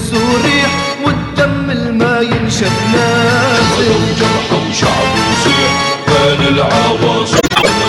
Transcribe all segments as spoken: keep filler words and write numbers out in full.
يهز وريح والدم الما ينشف نازل. وجرحى وشعب يصيح بين العواصف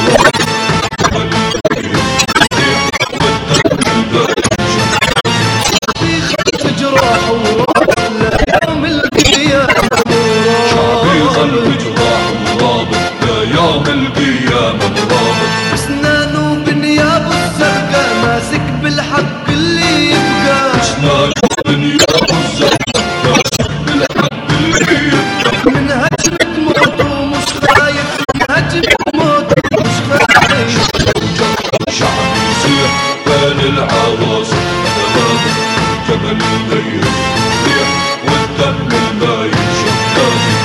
يوم القيامة مرابط بسنانه بنيابه الزرقاء ماسك بالحق اللي يبقى. بسنانه بنيابه الزرقاء ماسك بالحق اللي يبقى. من هجمة موته مش خايف، من هجمة موته مش خايف. شعب يصيح بين العواصف مرابط جبل الليل يصيح والدم الما ينشف نازل.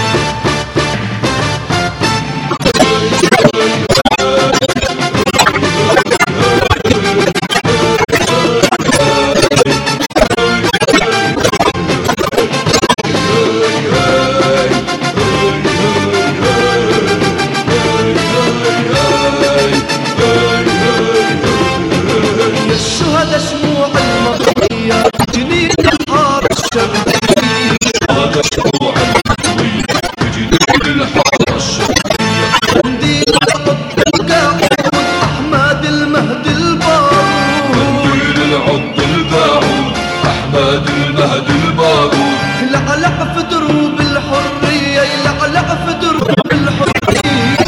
الشهداء شموع المطية جنين الحارة الشرقية. هذا شموع المطية جنين الحارة الشرقية. قنديل العض القاعود أحمد المهدي البارود. قنديل العض القاعود أحمد المهدي البارود. يلعلع في دروب الحرية، يلعلع في دروب الحرية.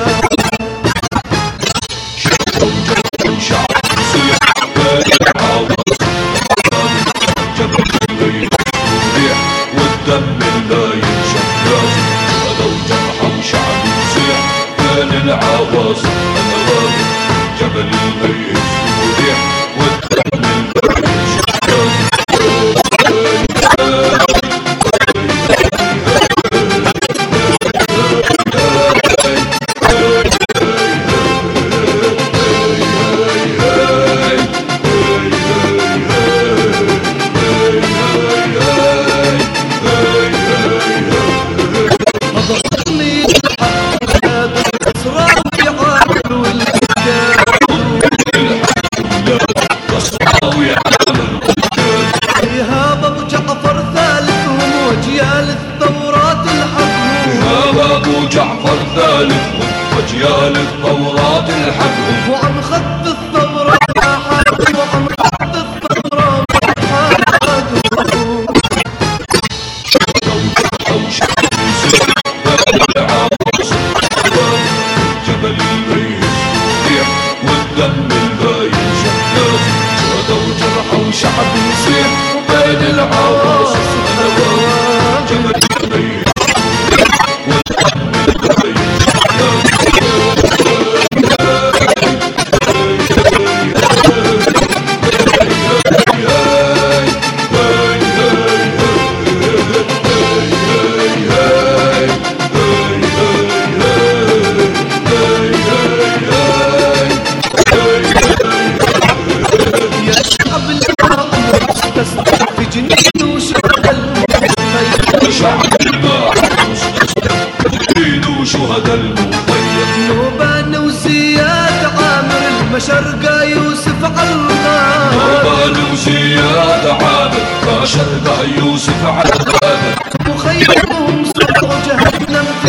شعب يصيح بين العواصف جبل الليل يصيح والدم الما ينشف نازل. هذا وجرحى وشعب يصيح بين العواصف أنا واقف جبل الليل يصيح والدم الما ينشف نازل. إيهاب أبو جعفر ثالثهم وجيال الثورات الحقهم. إيهاب أبو جعفر ثالثهم وجيال الثورات الحقهم. وعن خط الثورة حاكم، وعن خط الثورة حاكم. أو شعب يصيح بين العواصف جبل الليل يصيح والدم الما ينشف نازل. هذا وجرحى وشعب يصيح بين العواصف أنا واقف جبل الليل والدم الما ينشف نازل. يا شعب الماء مستسقى في جنين وشهداء المخيم. شعب الماء مستسقى في جنين وشهداء المخيم. نوبان وزياد عامر المشرقة يوسف علغان. نوبان وزياد عامر المشرقة يوسف علغان. مخيمهم صدع جهنم